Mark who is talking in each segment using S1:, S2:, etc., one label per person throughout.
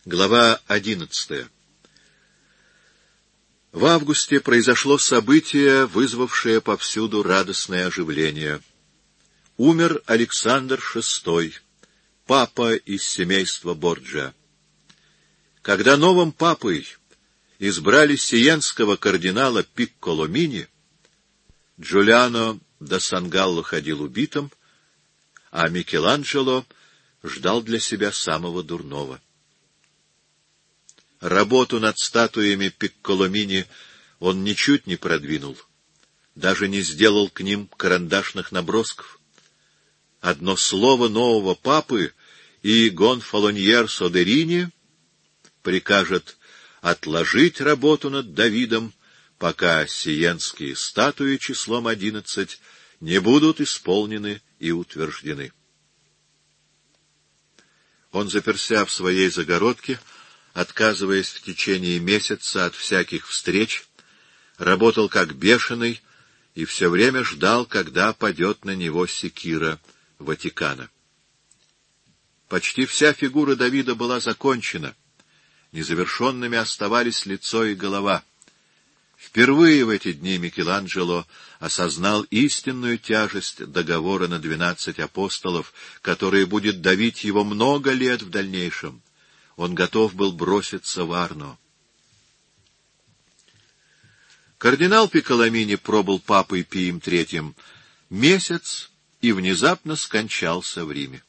S1: Глава 11. В августе произошло событие, вызвавшее повсюду радостное оживление. Умер Александр VI, папа из семейства Борджиа. Когда новым папой избрали сиенского кардинала Пикколомини, Джулиано да Сангалло ходил убитым, а Микеланджело ждал для себя самого дурного. Работу над статуями Пикколомини он ничуть не продвинул, даже не сделал к ним карандашных набросков. Одно слово нового папы, и Гонфалоньер Содерини прикажет отложить работу над Давидом, пока сиенские статуи числом 11 не будут исполнены и утверждены. Он заперся в своей загородке, отказываясь в течение месяца от всяких встреч, работал как бешеный и все время ждал, когда падет на него секира Ватикана. Почти вся фигура Давида была закончена, незавершенными оставались лицо и голова. Впервые в эти дни Микеланджело осознал истинную тяжесть договора на 12 апостолов, который будет давить его много лет в дальнейшем. Он готов был броситься в Арно. Кардинал Пикколомини пробыл папой Пием III месяц и внезапно скончался в Риме.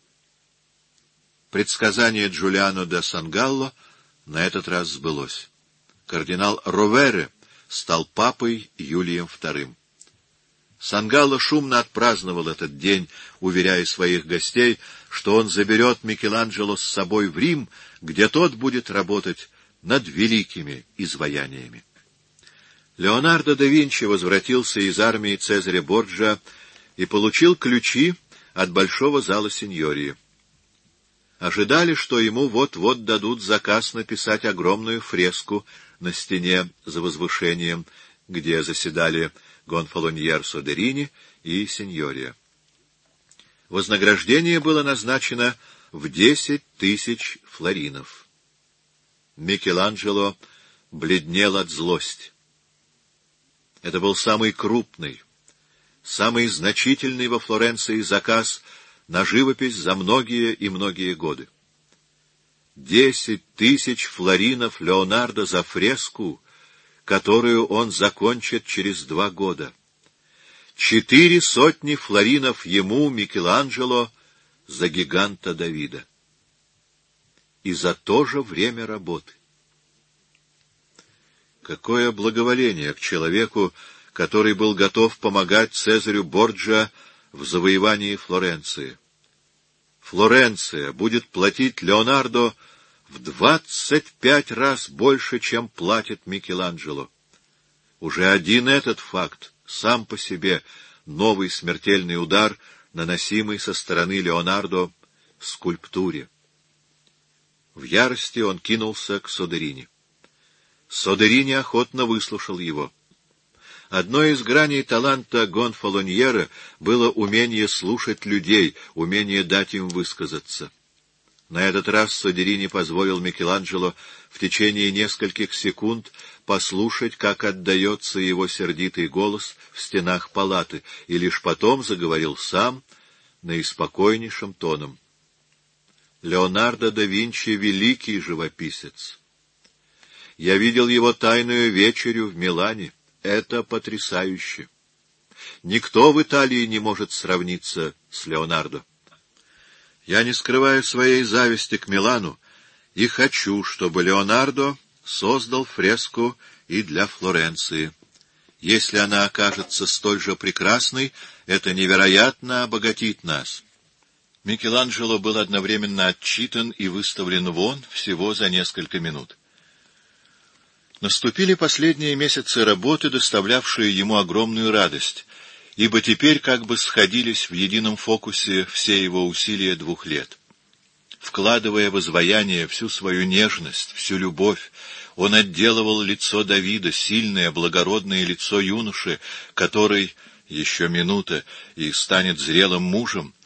S1: Предсказание Джулиано да Сангалло на этот раз сбылось. Кардинал Ровере стал папой Юлием II. Сангалло шумно отпраздновал этот день, уверяя своих гостей, что он заберет Микеланджело с собой в Рим, где тот будет работать над великими изваяниями. Леонардо да Винчи возвратился из армии Цезаря Борджиа и получил ключи от большого зала Синьории. Ожидали, что ему вот-вот дадут заказ написать огромную фреску на стене за возвышением, где заседали Гонфалоньер Содерини и Синьория. Вознаграждение было назначено в 10 000 флоринов. Микеланджело бледнел от злости. Это был самый крупный, самый значительный во Флоренции заказ на живопись за многие и многие годы. 10 000 флоринов Леонардо за фреску, которую он закончит через 2 года. 400 флоринов ему, Микеланджело, за гиганта Давида. И за то же время работы. Какое благоволение к человеку, который был готов помогать Цезарю Борджиа в завоевании Флоренции. Флоренция будет платить Леонардо в 25 раз больше, чем платит Микеланджело. Уже один этот факт сам по себе новый смертельный удар, наносимый со стороны Леонардо скульптуре. В ярости он кинулся к Содерини. Содерини охотно выслушал его. Одной из граней таланта Гонфалоньера было умение слушать людей, умение дать им высказаться. На этот раз Содерини позволил Микеланджело в течение нескольких секунд послушать, как отдается его сердитый голос в стенах палаты, и лишь потом заговорил сам наиспокойнейшим тоном. Леонардо да Винчи — великий живописец. Я видел его тайную вечерю в Милане. Это потрясающе. Никто в Италии не может сравниться с Леонардо. Я не скрываю своей зависти к Милану и хочу, чтобы Леонардо создал фреску и для Флоренции. Если она окажется столь же прекрасной, это невероятно обогатит нас. Микеланджело был одновременно отчитан и выставлен вон всего за несколько минут. Наступили последние месяцы работы, доставлявшие ему огромную радость, ибо теперь как бы сходились в едином фокусе все его усилия 2 лет. Вкладывая в изваяние всю свою нежность, всю любовь, он отделывал лицо Давида, сильное, благородное лицо юноши, который, еще минута, и станет зрелым мужем,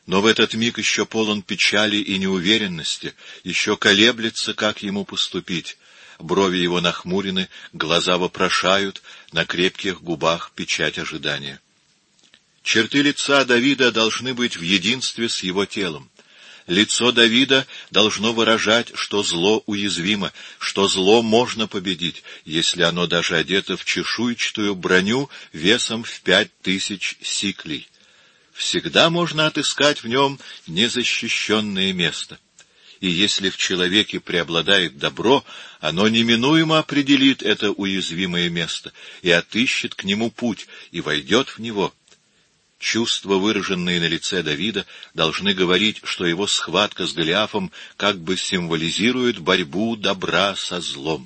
S1: но в этот миг еще полон печали и неуверенности, еще колеблется, как ему поступить. Брови его нахмурены, глаза вопрошают, на крепких губах печать ожидания. Черты лица Давида должны быть в единстве с его телом. Лицо Давида должно выражать, что зло уязвимо, что зло можно победить, если оно даже одето в чешуйчатую броню весом в 5000 сиклей. Всегда можно отыскать в нем незащищенное место. И если в человеке преобладает добро, оно неминуемо определит это уязвимое место и отыщет к нему путь, и войдет в него. Чувства, выраженные на лице Давида, должны говорить, что его схватка с Голиафом как бы символизирует борьбу добра со злом.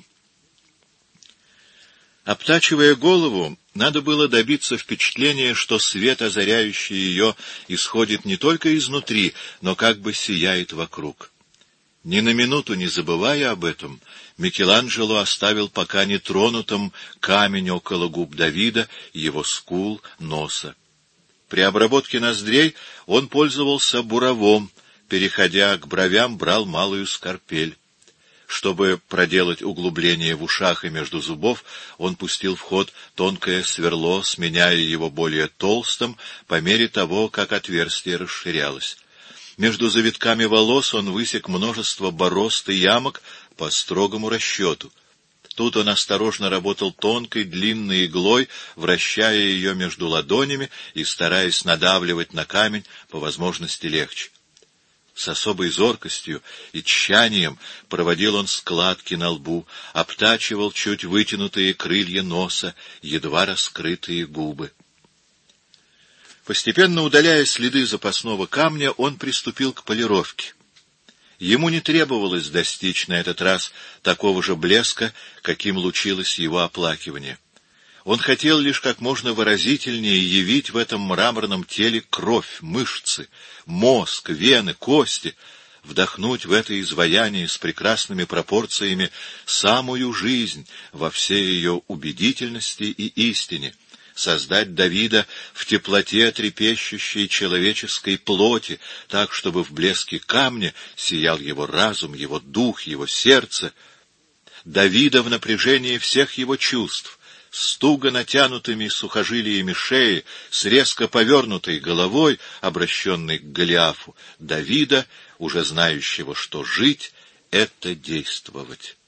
S1: Обтачивая голову, надо было добиться впечатления, что свет, озаряющий ее, исходит не только изнутри, но как бы сияет вокруг. Ни на минуту не забывая об этом, Микеланджело оставил пока нетронутым камень около губ Давида, его скул, носа. При обработке ноздрей он пользовался буравом, переходя к бровям, брал малую скальпель. Чтобы проделать углубление в ушах и между зубов, он пустил в ход тонкое сверло, сменяя его более толстым по мере того, как отверстие расширялось. Между завитками волос он высек множество борозд и ямок по строгому расчету. Тут он осторожно работал тонкой, длинной иглой, вращая ее между ладонями и стараясь надавливать на камень по возможности легче. С особой зоркостью и тщанием проводил он складки на лбу, обтачивал чуть вытянутые крылья носа, едва раскрытые губы. Постепенно удаляя следы запасного камня, он приступил к полировке. Ему не требовалось достичь на этот раз такого же блеска, каким лучилось его оплакивание. Он хотел лишь как можно выразительнее явить в этом мраморном теле кровь, мышцы, мозг, вены, кости, вдохнуть в это изваяние с прекрасными пропорциями самую жизнь во всей ее убедительности и истине, создать Давида в теплоте трепещущей человеческой плоти, так, чтобы в блеске камня сиял его разум, его дух, его сердце, Давида в напряжении всех его чувств, с туго натянутыми сухожилиями шеи, с резко повернутой головой, обращенной к Голиафу, Давида, уже знающего, что жить — это действовать.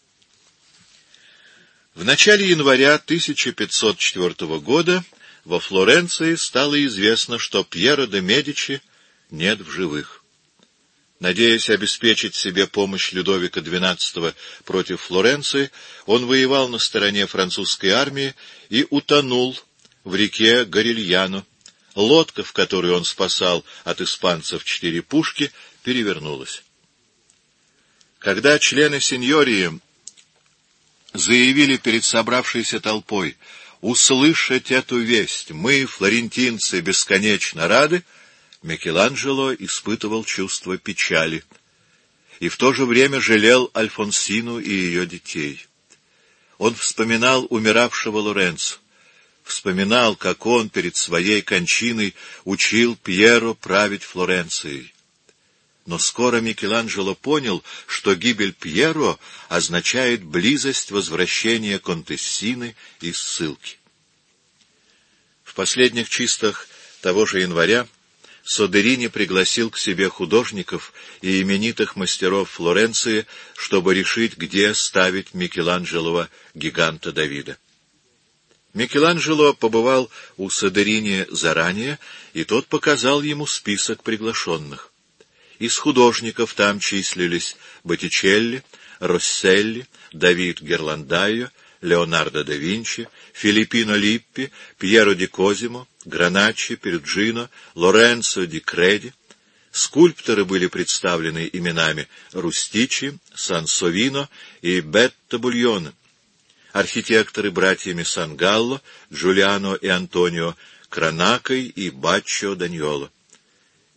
S1: В начале января 1504 года во Флоренции стало известно, что Пьеро де Медичи нет в живых. Надеясь обеспечить себе помощь Людовика XII против Флоренции, он воевал на стороне французской армии и утонул в реке Горильяно. Лодка, в которой он спасал от испанцев 4 пушки, перевернулась. Когда члены сеньории заявили перед собравшейся толпой: «Услышать эту весть мы, флорентинцы, бесконечно рады», Микеланджело испытывал чувство печали и в то же время жалел Альфонсину и ее детей. Он вспоминал умиравшего Лоренцо, вспоминал, как он перед своей кончиной учил Пьеро править Флоренцией. Но скоро Микеланджело понял, что гибель Пьеро означает близость возвращения Контессины из ссылки. В последних числах того же января Содерини пригласил к себе художников и именитых мастеров Флоренции, чтобы решить, где ставить Микеланджелова гиганта Давида. Микеланджело побывал у Содерини заранее, и тот показал ему список приглашенных. Из художников там числились Боттичелли, Росселли, Давид Герландайо, Леонардо да Винчи, Филиппино Липпи, Пьеро ди Козимо, Граначчи, Перуджино, Лоренцо ди Креди. Скульпторы были представлены именами Рустичи, Сансовино и Бетто Бульоне. Архитекторы братьями Сангалло, Джулиано и Антонио Кранакой и Баччо Даньоло.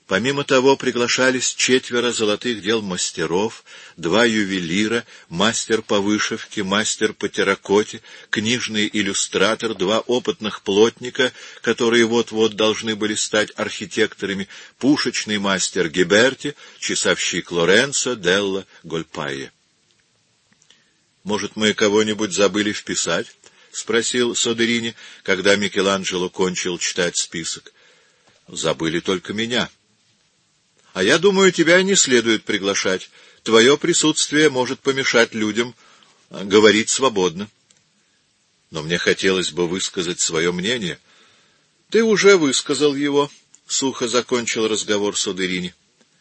S1: Помимо того, приглашались 4 золотых дел мастеров, 2 ювелира, мастер по вышивке, мастер по терракоте, книжный иллюстратор, 2 опытных плотника, которые вот-вот должны были стать архитекторами, пушечный мастер Гиберти, часовщик Лоренцо делла Гольпайе. «Может, мы кого-нибудь забыли вписать?» — спросил Содерини, когда Микеланджело кончил читать список. «Забыли только меня». «А я думаю, тебя не следует приглашать. Твое присутствие может помешать людям говорить свободно». «Но мне хотелось бы высказать свое мнение». «Ты уже высказал его», — сухо закончил разговор Содерини.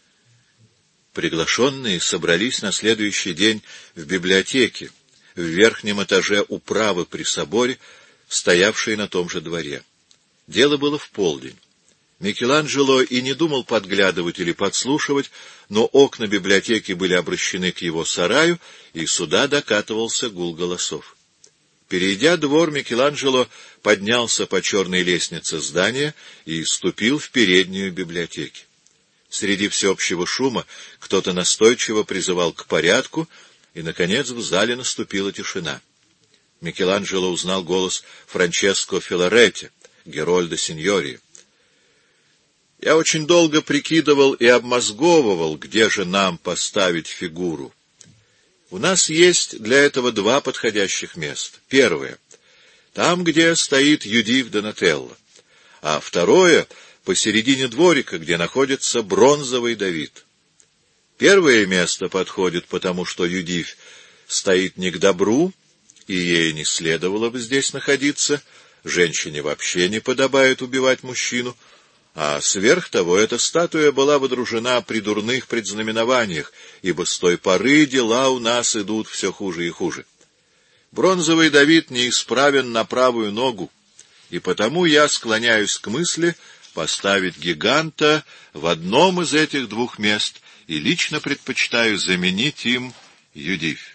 S1: Приглашенные собрались на следующий день в библиотеке, в верхнем этаже управы при соборе, стоявшей на том же дворе. Дело было в полдень. Микеланджело и не думал подглядывать или подслушивать, но окна библиотеки были обращены к его сараю, и сюда докатывался гул голосов. Перейдя двор, Микеланджело поднялся по черной лестнице здания и ступил в переднюю библиотеки. Среди всеобщего шума кто-то настойчиво призывал к порядку, и, наконец, в зале наступила тишина. Микеланджело узнал голос Франческо Филаретти, Герольда Синьории. «Я очень долго прикидывал и обмозговывал, где же нам поставить фигуру. У нас есть для этого 2 подходящих места. Первое — там, где стоит Юдив Донателло, а второе — посередине дворика, где находится бронзовый Давид. Первое место подходит, потому что Юдив стоит не к добру, и ей не следовало бы здесь находиться, женщине вообще не подобает убивать мужчину, а сверх того эта статуя была водружена при дурных предзнаменованиях, ибо с той поры дела у нас идут все хуже и хуже. Бронзовый Давид неисправен на правую ногу, и потому я склоняюсь к мысли поставить гиганта в одном из этих 2 мест и лично предпочитаю заменить им Юдив».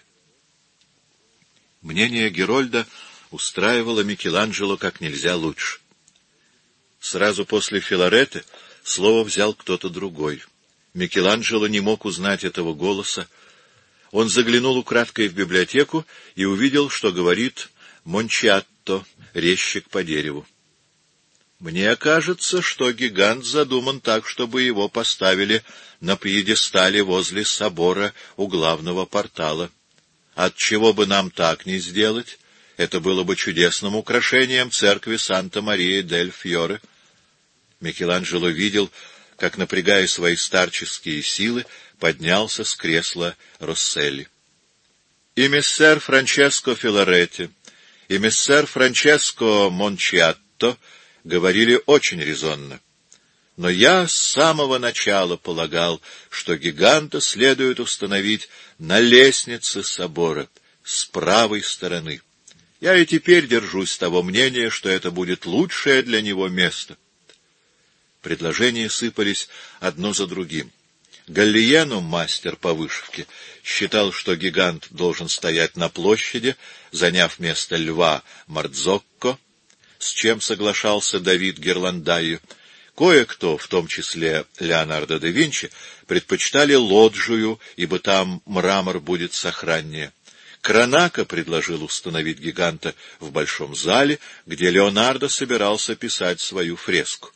S1: Мнение Герольда устраивало Микеланджело как нельзя лучше. Сразу после Филаретти слово взял кто-то другой. Микеланджело не мог узнать этого голоса. Он заглянул украдкой в библиотеку и увидел, что говорит Мончиатто, резчик по дереву. «Мне кажется, что гигант задуман так, чтобы его поставили на пьедестале возле собора у главного портала. Отчего бы нам так не сделать? Это было бы чудесным украшением церкви Санта-Мария-дель-Фьоре». Микеланджело видел, как, напрягая свои старческие силы, поднялся с кресла Росселли. И мессер Франческо Филаретти, и мессер Франческо Мончиатто говорили очень резонно. Но я с самого начала полагал, что гиганта следует установить на лестнице собора, с правой стороны. Я и теперь держусь того мнения, что это будет лучшее для него место. Предложения сыпались одно за другим. Галлиено, мастер по вышивке, считал, что гигант должен стоять на площади, заняв место льва Мардзокко, с чем соглашался Давид Герландайо. Кое-кто, в том числе Леонардо да Винчи, предпочитали лоджию, ибо там мрамор будет сохраннее. Кранако предложил установить гиганта в большом зале, где Леонардо собирался писать свою фреску.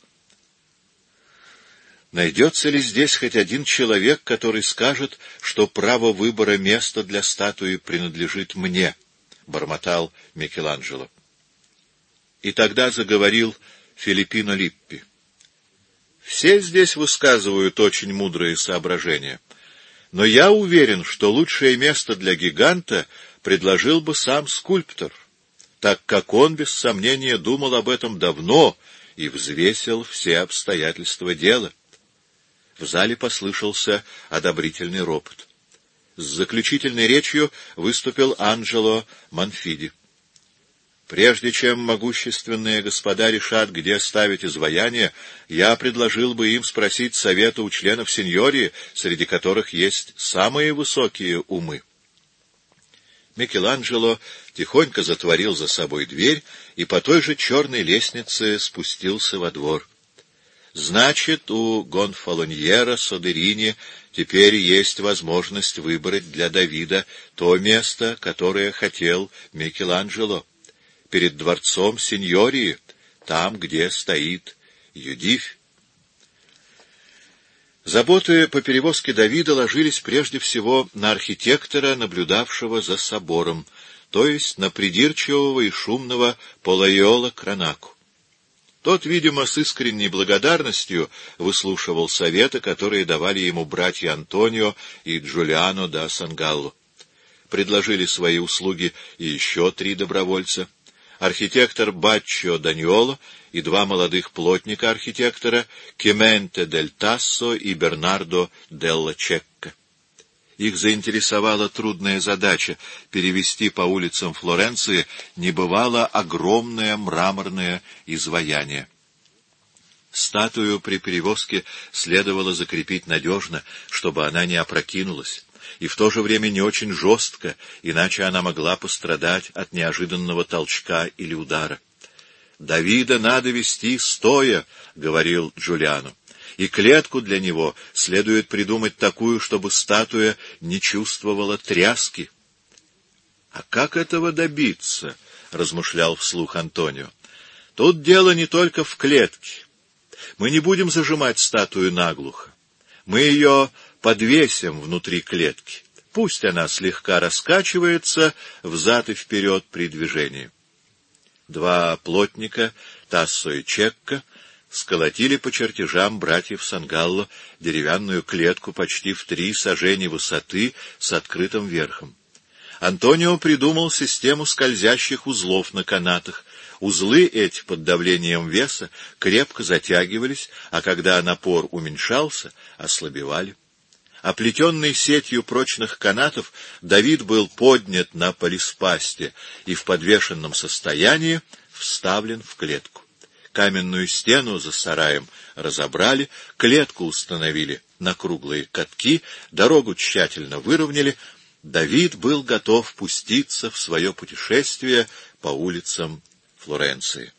S1: Найдется ли здесь хоть один человек, который скажет, что право выбора места для статуи принадлежит мне? — бормотал Микеланджело. И тогда заговорил Филиппино Липпи. Все здесь высказывают очень мудрые соображения, но я уверен, что лучшее место для гиганта предложил бы сам скульптор, так как он, без сомнения, думал об этом давно и взвесил все обстоятельства дела. В зале послышался одобрительный ропот. С заключительной речью выступил Анджело Манфиди. Прежде чем могущественные господа решат, где ставить изваяние, я предложил бы им спросить совета у членов сеньории, среди которых есть самые высокие умы. Микеланджело тихонько затворил за собой дверь и по той же черной лестнице спустился во двор. Значит, у Гонфалоньера Содерини теперь есть возможность выбрать для Давида то место, которое хотел Микеланджело, перед дворцом Синьории, там, где стоит Юдифь. Заботы по перевозке Давида ложились прежде всего на архитектора, наблюдавшего за собором, то есть на придирчивого и шумного Полайола Кранаку. Тот, видимо, с искренней благодарностью выслушивал советы, которые давали ему братья Антонио и Джулиано да Сангалло. Предложили свои услуги и еще 3 добровольца. Архитектор Баччо Даньоло и 2 молодых плотника архитектора Кементе дель Тассо и Бернардо делла Чекка. Их заинтересовала трудная задача перевести по улицам Флоренции небывало огромное мраморное изваяние. Статую при перевозке следовало закрепить надежно, чтобы она не опрокинулась, и в то же время не очень жестко, иначе она могла пострадать от неожиданного толчка или удара. «Давида надо вести стоя», — говорил Джулиано, «и клетку для него следует придумать такую, чтобы статуя не чувствовала тряски». «А как этого добиться?» — размышлял вслух Антонио. «Тут дело не только в клетке. Мы не будем зажимать статую наглухо. Мы ее подвесим внутри клетки. Пусть она слегка раскачивается взад и вперед при движении». 2 плотника, Тассо и Чекка, сколотили по чертежам братьев Сангалло деревянную клетку почти в 3 сажени высоты с открытым верхом. Антонио придумал систему скользящих узлов на канатах. Узлы эти под давлением веса крепко затягивались, а когда напор уменьшался, ослабевали. Оплетенный сетью прочных канатов, Давид был поднят на полиспасте и в подвешенном состоянии вставлен в клетку. Каменную стену за сараем разобрали, клетку установили на круглые катки, дорогу тщательно выровняли. Давид был готов пуститься в свое путешествие по улицам Флоренции.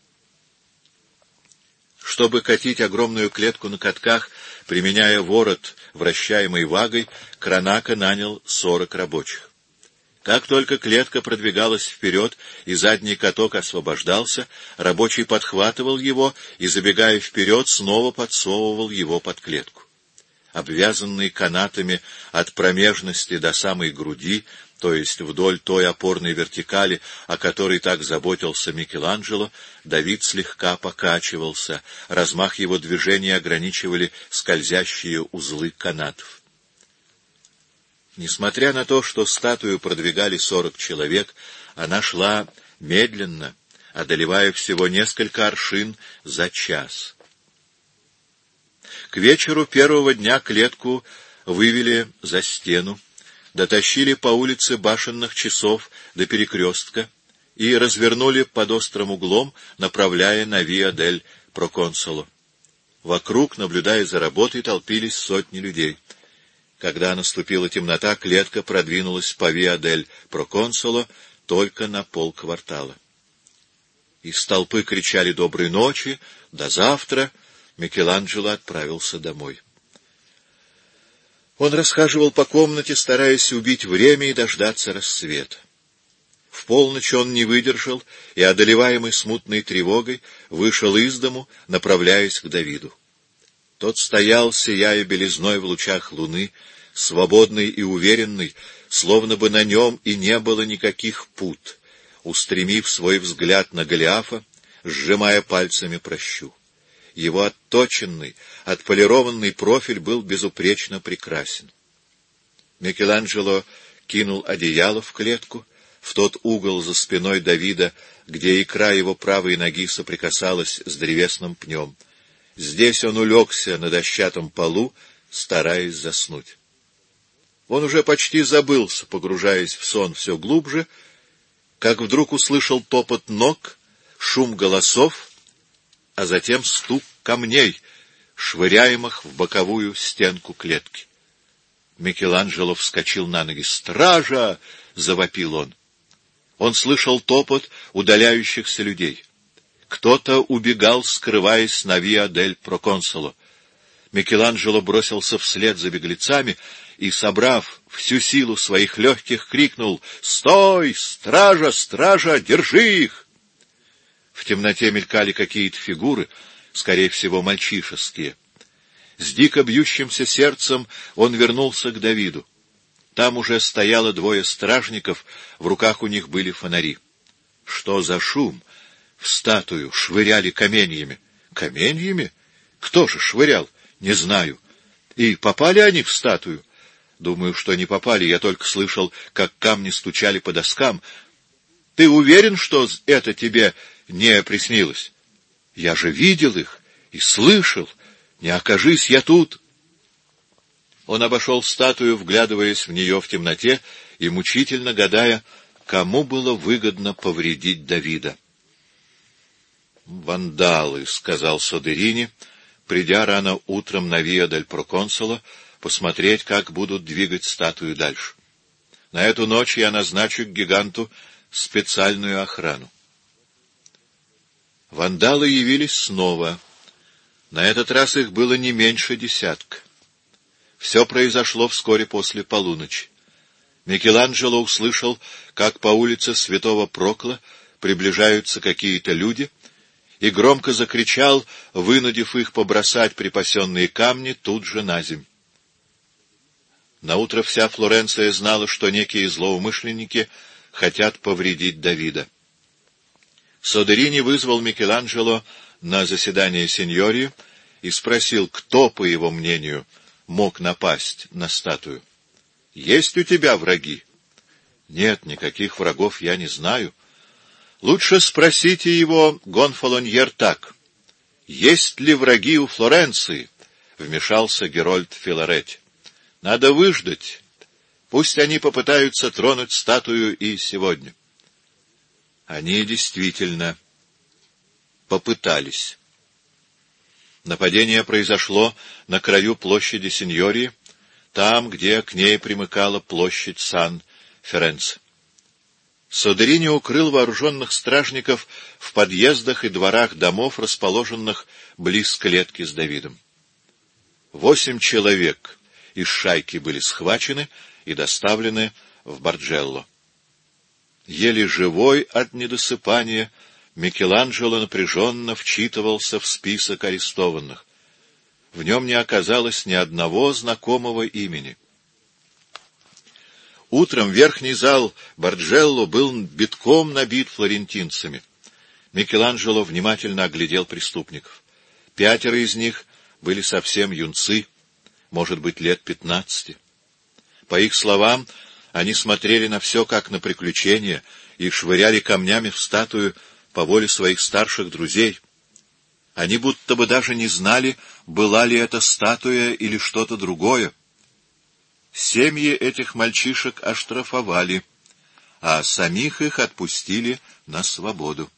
S1: Чтобы катить огромную клетку на катках, применяя ворот, вращаемый вагой, Кранака нанял 40 рабочих. Как только клетка продвигалась вперед и задний каток освобождался, рабочий подхватывал его и, забегая вперед, снова подсовывал его под клетку. Обвязанный канатами от промежности до самой груди, то есть вдоль той опорной вертикали, о которой так заботился Микеланджело, Давид слегка покачивался, размах его движения ограничивали скользящие узлы канатов. Несмотря на то, что статую продвигали 40 человек, она шла медленно, одолевая всего несколько аршин за час. К вечеру первого дня клетку вывели за стену, дотащили по улице Башенных часов до перекрестка и развернули под острым углом, направляя на Виа-дель-Проконсоло. Вокруг, наблюдая за работой, толпились сотни людей. Когда наступила темнота, клетка продвинулась по Виа-дель-Проконсоло только на полквартала. Из толпы кричали «Доброй ночи! До завтра!» Микеланджело отправился домой. Он расхаживал по комнате, стараясь убить время и дождаться рассвета. В полночь он не выдержал и, одолеваемый смутной тревогой, вышел из дому, направляясь к Давиду. Тот стоял, сияя белизной в лучах луны, свободный и уверенный, словно бы на нем и не было никаких пут, устремив свой взгляд на Голиафа, сжимая пальцами пращу. Его отточенный, отполированный профиль был безупречно прекрасен. Микеланджело кинул одеяло в клетку, в тот угол за спиной Давида, где икра его правой ноги соприкасалась с древесным пнем. Здесь он улегся на дощатом полу, стараясь заснуть. Он уже почти забылся, погружаясь в сон все глубже, как вдруг услышал топот ног, шум голосов, а затем стук камней, швыряемых в боковую стенку клетки. Микеланджело вскочил на ноги. «Стража!» — завопил он. Он слышал топот удаляющихся людей. Кто-то убегал, скрываясь на Виа-дель-Проконсуло. Микеланджело бросился вслед за беглецами и, собрав всю силу своих легких, крикнул: «Стой! Стража! Стража! Держи их!» В темноте мелькали какие-то фигуры, скорее всего, мальчишеские. С дико бьющимся сердцем он вернулся к Давиду. Там уже стояло двое стражников, в руках у них были фонари. Что за шум? В статую швыряли каменьями. Каменьями? Кто же швырял? Не знаю. И попали они в статую? Думаю, что не попали, я только слышал, как камни стучали по доскам. Ты уверен, что это тебе не приснилось? Я же видел их и слышал. Не окажись я тут. Он обошел статую, вглядываясь в нее в темноте и мучительно гадая, кому было выгодно повредить Давида. «Вандалы», — сказал Содерини, придя рано утром на Виа-дель-Проконсуло, посмотреть, как будут двигать статую дальше. На эту ночь я назначу к гиганту специальную охрану. Вандалы явились снова. На этот раз их было не меньше десятка. Все произошло вскоре после полуночи. Микеланджело услышал, как по улице Святого Прокла приближаются какие-то люди, и громко закричал, вынудив их побросать припасенные камни тут же наземь. Наутро вся Флоренция знала, что некие злоумышленники хотят повредить Давида. Содерини вызвал Микеланджело на заседание синьории и спросил, кто, по его мнению, мог напасть на статую. — Есть у тебя враги? — Нет, никаких врагов я не знаю. — Лучше спросите его, Гонфалоньер, так. — Есть ли враги у Флоренции? — вмешался Герольд Филаретти. — Надо выждать. Пусть они попытаются тронуть статую и сегодня. Они действительно попытались. Нападение произошло на краю площади Синьории, там, где к ней примыкала площадь Сан-Ференце. Содерини укрыл вооруженных стражников в подъездах и дворах домов, расположенных близ клетки с Давидом. 8 человек из шайки были схвачены и доставлены в Барджелло. Еле живой от недосыпания, Микеланджело напряженно вчитывался в список арестованных. В нем не оказалось ни одного знакомого имени. Утром верхний зал Барджелло был битком набит флорентинцами. Микеланджело внимательно оглядел преступников. 5 из них были совсем юнцы, может быть, лет 15. По их словам, они смотрели на все как на приключение и швыряли камнями в статую по воле своих старших друзей. Они будто бы даже не знали, была ли это статуя или что-то другое. Семьи этих мальчишек оштрафовали, а самих их отпустили на свободу.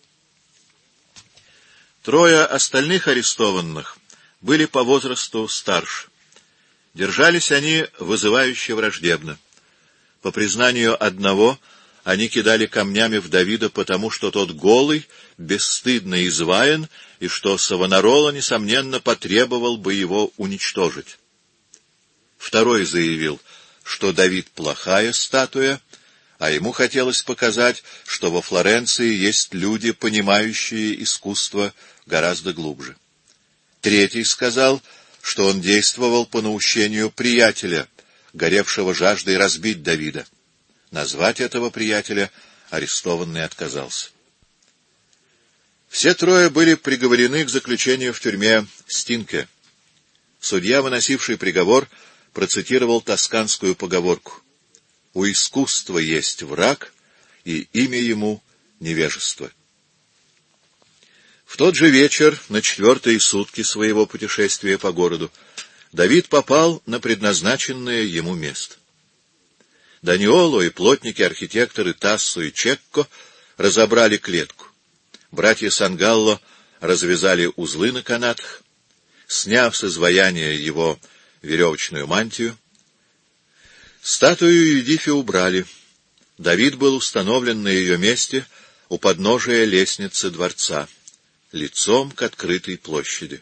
S1: 3 остальных арестованных были по возрасту старше. Держались они вызывающе враждебно. По признанию одного, они кидали камнями в Давида, потому что тот голый, бесстыдно изваян, и что Савонарола, несомненно, потребовал бы его уничтожить. Второй заявил, что Давид плохая статуя, а ему хотелось показать, что во Флоренции есть люди, понимающие искусство гораздо глубже. Третий сказал, что он действовал по наущению приятеля, горевшего жаждой разбить Давида. Назвать этого приятеля арестованный отказался. Все 3 были приговорены к заключению в тюрьме Стинке. Судья, выносивший приговор, процитировал тосканскую поговорку: «У искусства есть враг, и имя ему — невежество». В тот же вечер, на 4-е сутки своего путешествия по городу, Давид попал на предназначенное ему место. Даниоло и плотники-архитекторы Тассо и Чекко разобрали клетку. Братья Сангалло развязали узлы на канатах, сняв с изваяния его веревочную мантию. Статую Юдифи убрали. Давид был установлен на ее месте у подножия лестницы дворца. лицом к открытой площади.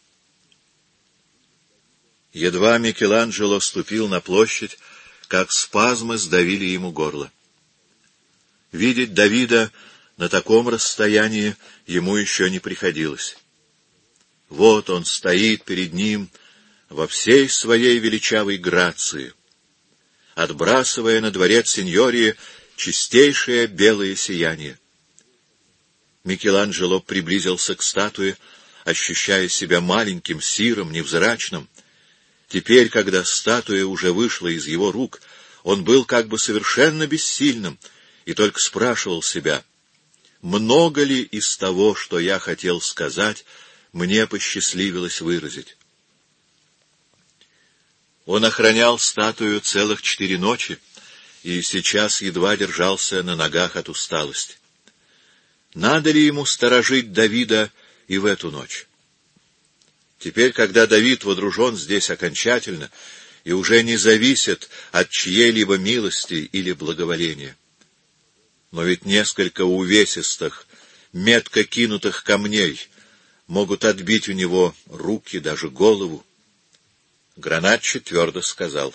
S1: Едва Микеланджело ступил на площадь, как спазмы сдавили ему горло. Видеть Давида на таком расстоянии ему еще не приходилось. Вот он стоит перед ним во всей своей величавой грации, отбрасывая на дворец синьории чистейшее белое сияние. Микеланджело приблизился к статуе, ощущая себя маленьким, сирым, невзрачным. Теперь, когда статуя уже вышла из его рук, он был как бы совершенно бессильным и только спрашивал себя, много ли из того, что я хотел сказать, мне посчастливилось выразить. Он охранял статую целых 4 ночи и сейчас едва держался на ногах от усталости. Надо ли ему сторожить Давида и в эту ночь? Теперь, когда Давид водружен здесь окончательно и уже не зависит от чьей-либо милости или благоволения. Но ведь несколько увесистых, метко кинутых камней могут отбить у него руки, даже голову. Гранатчи твердо сказал: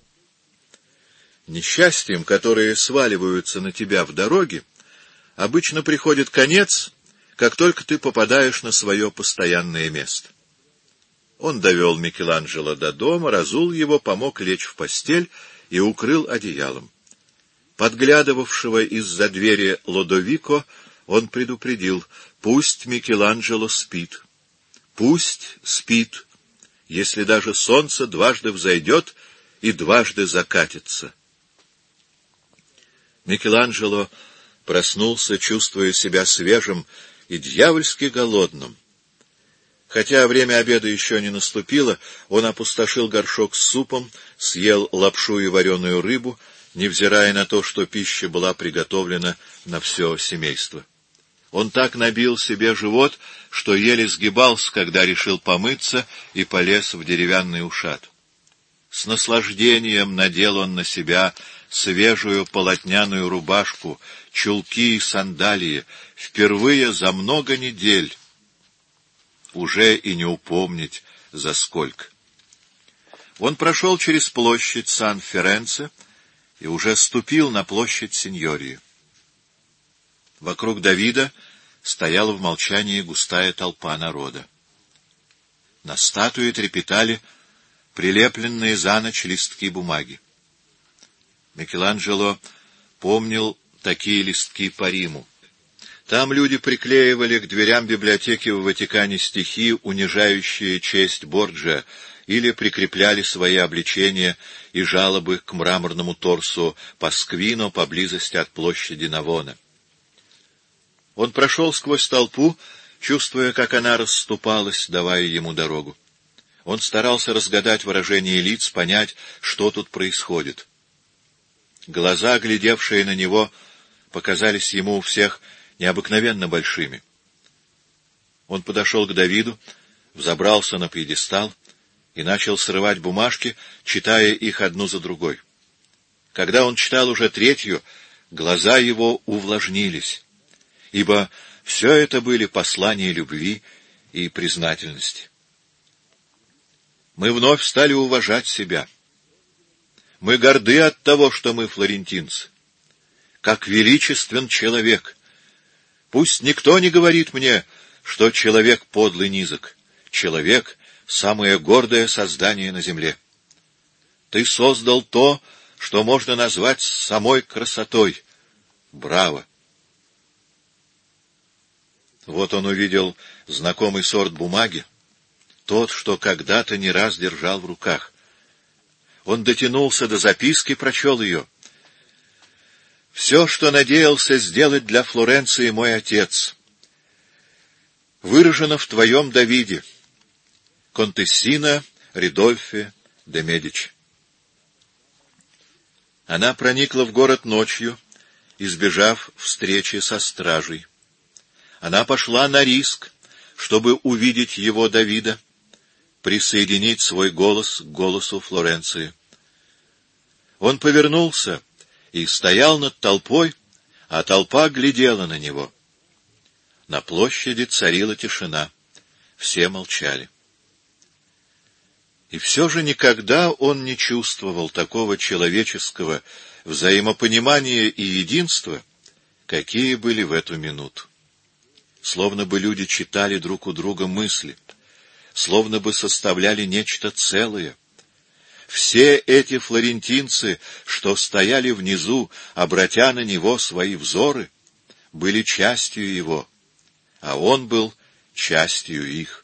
S1: несчастьям, которые сваливаются на тебя в дороге, обычно приходит конец, как только ты попадаешь на свое постоянное место. Он довел Микеланджело до дома, разул его, помог лечь в постель и укрыл одеялом. Подглядывавшего из-за двери Лодовико он предупредил: пусть Микеланджело спит. Пусть спит, если даже солнце дважды взойдет и дважды закатится. Микеланджело проснулся, чувствуя себя свежим и дьявольски голодным. Хотя время обеда еще не наступило, он опустошил горшок с супом, съел лапшу и вареную рыбу, невзирая на то, что пища была приготовлена на все семейство. Он так набил себе живот, что еле сгибался, когда решил помыться, и полез в деревянный ушат. С наслаждением надел он на себя свежую полотняную рубашку, чулки и сандалии, впервые за много недель. Уже и не упомнить, за сколько. Он прошел через площадь Сан-Ференце и уже ступил на площадь Синьории. Вокруг Давида стояла в молчании густая толпа народа. На статуе трепетали прилепленные за ночь листки бумаги. Микеланджело помнил такие листки по Риму. Там люди приклеивали к дверям библиотеки в Ватикане стихи, унижающие честь Борджиа, или прикрепляли свои обличения и жалобы к мраморному торсу Пасквино поблизости от площади Навона. Он прошел сквозь толпу, чувствуя, как она расступалась, давая ему дорогу. Он старался разгадать выражение лиц, понять, что тут происходит. Глаза, глядевшие на него, показались ему у всех необыкновенно большими. Он подошел к Давиду, взобрался на пьедестал и начал срывать бумажки, читая их одну за другой. Когда он читал уже 3-ю, глаза его увлажнились, ибо все это были послания любви и признательности. Мы вновь стали уважать себя. Мы горды от того, что мы флорентинцы. Как величествен человек! Пусть никто не говорит мне, что человек подлый низок. Человек — самое гордое создание на земле. Ты создал то, что можно назвать самой красотой. Браво! Вот он увидел знакомый сорт бумаги, тот, что когда-то не раз держал в руках. Он дотянулся до записки, прочел ее. «Все, что надеялся сделать для Флоренции мой отец, выражено в твоем Давиде, контессина Ридольфе де Медичи». Она проникла в город ночью, избежав встречи со стражей. Она пошла на риск, чтобы увидеть его Давида, присоединить свой голос к голосу Флоренции. Он повернулся и стоял над толпой, а толпа глядела на него. На площади царила тишина. Все молчали. И все же никогда он не чувствовал такого человеческого взаимопонимания и единства, какие были в эту минуту. Словно бы люди читали друг у друга мысли, словно бы составляли нечто целое. Все эти флорентинцы, что стояли внизу, обратя на него свои взоры, были частью его, а он был частью их.